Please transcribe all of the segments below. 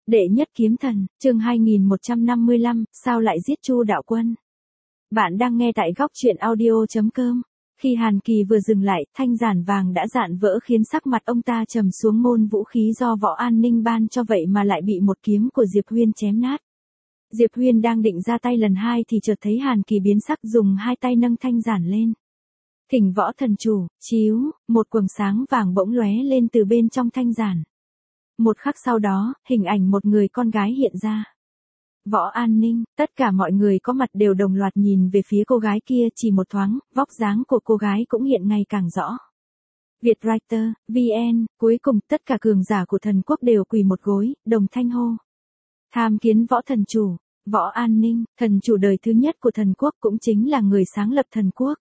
Đệ nhất kiếm thần, chương 2155, sao lại giết Chu Đạo Quân? Bạn đang nghe tại góc truyện audio.com. Khi Hàn Kỳ vừa dừng lại, thanh giản vàng đã dạn vỡ khiến sắc mặt ông ta trầm xuống. Môn vũ khí do Võ An Ninh ban cho vậy mà lại bị một kiếm của Diệp Huyên chém nát. Diệp Huyên đang định ra tay lần hai thì chợt thấy Hàn Kỳ biến sắc, dùng hai tay nâng thanh giản lên. Thỉnh Võ thần chủ, chiếu, một quầng sáng vàng bỗng lóe lên từ bên trong thanh giản. Một khắc sau đó, hình ảnh một người con gái hiện ra. Võ An Ninh, tất cả mọi người có mặt đều đồng loạt nhìn về phía cô gái kia, chỉ một thoáng, vóc dáng của cô gái cũng hiện ngày càng rõ. Vietwriter, VN, cuối cùng tất cả cường giả của thần quốc đều quỳ một gối, đồng thanh hô. Tham kiến Võ thần chủ, Võ An Ninh, thần chủ đời thứ nhất của thần quốc, cũng chính là người sáng lập thần quốc.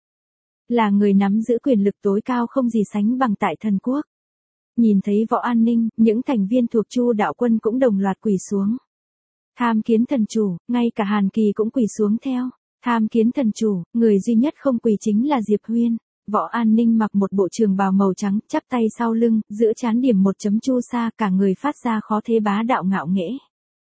Là người nắm giữ quyền lực tối cao không gì sánh bằng tại thần quốc. Nhìn thấy Võ An Ninh, những thành viên thuộc Chu Đạo Quân cũng đồng loạt quỳ xuống. Tham kiến thần chủ, ngay cả Hàn Kỳ cũng quỳ xuống theo. Tham kiến thần chủ, người duy nhất không quỳ chính là Diệp Huyên. Võ An Ninh mặc một bộ trường bào màu trắng, chắp tay sau lưng, giữa trán điểm một chấm chu sa, cả người phát ra khó thế bá đạo ngạo nghễ.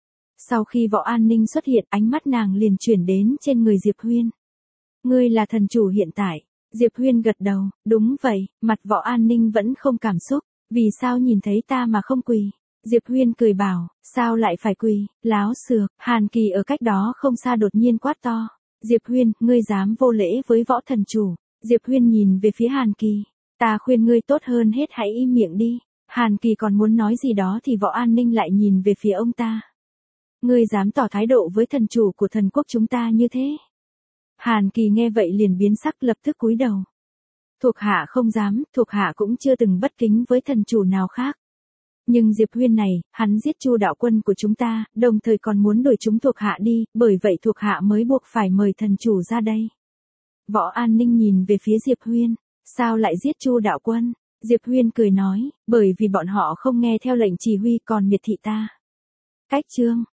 Sau khi Võ An Ninh xuất hiện, ánh mắt nàng liền chuyển đến trên người Diệp Huyên. Ngươi là thần chủ hiện tại. Diệp Huyên gật đầu, đúng vậy, mặt Võ An Ninh vẫn không cảm xúc. Vì sao nhìn thấy ta mà không quỳ? Diệp Huyên cười bảo, sao lại phải quỳ, láo xược. Hàn Kỳ ở cách đó không xa đột nhiên quát to. Diệp Huyên, ngươi dám vô lễ với Võ thần chủ. Diệp Huyên nhìn về phía Hàn Kỳ. Ta khuyên ngươi tốt hơn hết hãy im miệng đi. Hàn Kỳ còn muốn nói gì đó thì Võ An Ninh lại nhìn về phía ông ta. Ngươi dám tỏ thái độ với thần chủ của thần quốc chúng ta như thế? Hàn Kỳ nghe vậy liền biến sắc, lập tức cúi đầu. Thuộc hạ không dám, thuộc hạ cũng chưa từng bất kính với thần chủ nào khác. Nhưng Diệp Huyên này, hắn giết Chu Đạo Quân của chúng ta, đồng thời còn muốn đuổi chúng thuộc hạ đi, bởi vậy thuộc hạ mới buộc phải mời thần chủ ra đây. Võ An Ninh nhìn về phía Diệp Huyên, sao lại giết Chu Đạo Quân? Diệp Huyên cười nói, bởi vì bọn họ không nghe theo lệnh chỉ huy còn miệt thị ta. Cách chương